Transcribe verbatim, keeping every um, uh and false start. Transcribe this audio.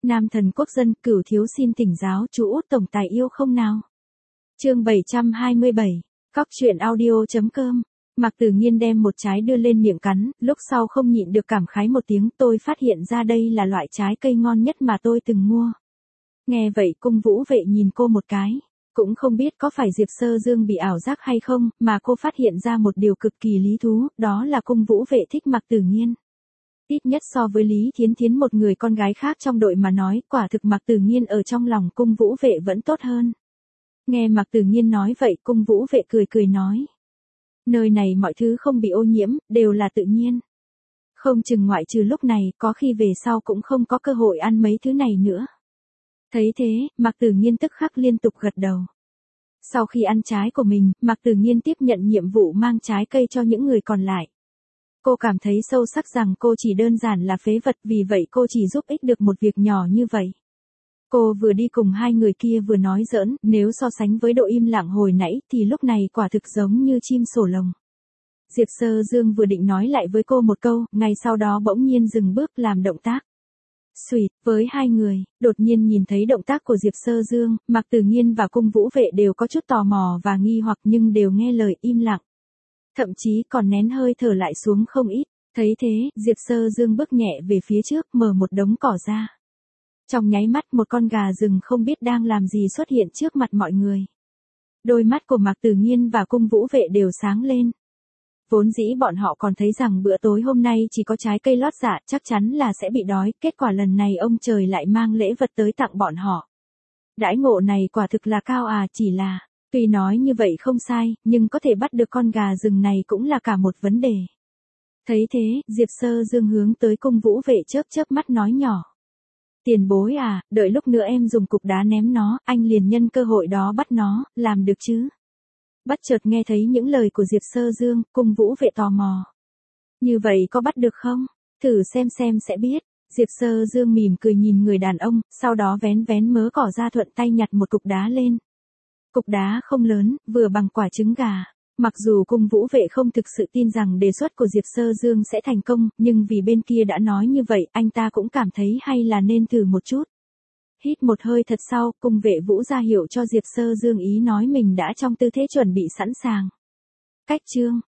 Nam thần quốc dân, Cửu thiếu xin thỉnh giáo chú Út tổng tài yêu không nào. Chương bảy trăm hai mươi bảy, Cóc truyện audio.com. Mạc Tử Nghiên đem một trái đưa lên miệng cắn, lúc sau không nhịn được cảm khái một tiếng, tôi phát hiện ra đây là loại trái cây ngon nhất mà tôi từng mua. Nghe vậy Cung Vũ Vệ nhìn cô một cái, cũng không biết có phải Diệp Sơ Dương bị ảo giác hay không, mà cô phát hiện ra một điều cực kỳ lý thú, đó là Cung Vũ Vệ thích Mạc Tử Nghiên. Ít nhất so với Lý Thiến Thiến một người con gái khác trong đội mà nói, quả thực Mạc Tử Nghiên ở trong lòng Cung Vũ Vệ vẫn tốt hơn. Nghe Mạc Tử Nghiên nói vậy, Cung Vũ Vệ cười cười nói. Nơi này mọi thứ không bị ô nhiễm, đều là tự nhiên. Không chừng ngoại trừ lúc này, có khi về sau cũng không có cơ hội ăn mấy thứ này nữa. Thấy thế, Mạc Tử Nghiên tức khắc liên tục gật đầu. Sau khi ăn trái của mình, Mạc Tử Nghiên tiếp nhận nhiệm vụ mang trái cây cho những người còn lại. Cô cảm thấy sâu sắc rằng cô chỉ đơn giản là phế vật, vì vậy cô chỉ giúp ích được một việc nhỏ như vậy. Cô vừa đi cùng hai người kia vừa nói giỡn, nếu so sánh với độ im lặng hồi nãy thì lúc này quả thực giống như chim sổ lồng. Diệp Sơ Dương vừa định nói lại với cô một câu, ngay sau đó bỗng nhiên dừng bước làm động tác. Xùyt, với hai người, đột nhiên nhìn thấy động tác của Diệp Sơ Dương, Mạc Tử Nghiên và Cung Vũ Vệ đều có chút tò mò và nghi hoặc nhưng đều nghe lời im lặng. Thậm chí còn nén hơi thở lại xuống không ít, thấy thế, Diệp Sơ Dương bước nhẹ về phía trước mở một đống cỏ ra. Trong nháy mắt một con gà rừng không biết đang làm gì xuất hiện trước mặt mọi người. Đôi mắt của Mạc Tử Nghiên và Cung Vũ Vệ đều sáng lên. Vốn dĩ bọn họ còn thấy rằng bữa tối hôm nay chỉ có trái cây lót dạ, chắc chắn là sẽ bị đói, kết quả lần này ông trời lại mang lễ vật tới tặng bọn họ. Đãi ngộ này quả thực là cao à, chỉ là, tuy nói như vậy không sai, nhưng có thể bắt được con gà rừng này cũng là cả một vấn đề. Thấy thế, Diệp Sơ Dương hướng tới Cung Vũ Vệ chớp chớp mắt nói nhỏ. Tiền bối à, đợi lúc nữa em dùng cục đá ném nó, anh liền nhân cơ hội đó bắt nó, làm được chứ? Bất chợt nghe thấy những lời của Diệp Sơ Dương, Cung Vũ Vệ tò mò. Như vậy có bắt được không? Thử xem xem sẽ biết. Diệp Sơ Dương mỉm cười nhìn người đàn ông, sau đó vén vén mớ cỏ ra thuận tay nhặt một cục đá lên. Cục đá không lớn, vừa bằng quả trứng gà. Mặc dù Cung Vũ Vệ không thực sự tin rằng đề xuất của Diệp Sơ Dương sẽ thành công, nhưng vì bên kia đã nói như vậy, anh ta cũng cảm thấy hay là nên thử một chút. Hít một hơi thật sau, Cung Vệ Vũ ra hiệu cho Diệp Sơ Dương ý nói mình đã trong tư thế chuẩn bị sẵn sàng. Cách chương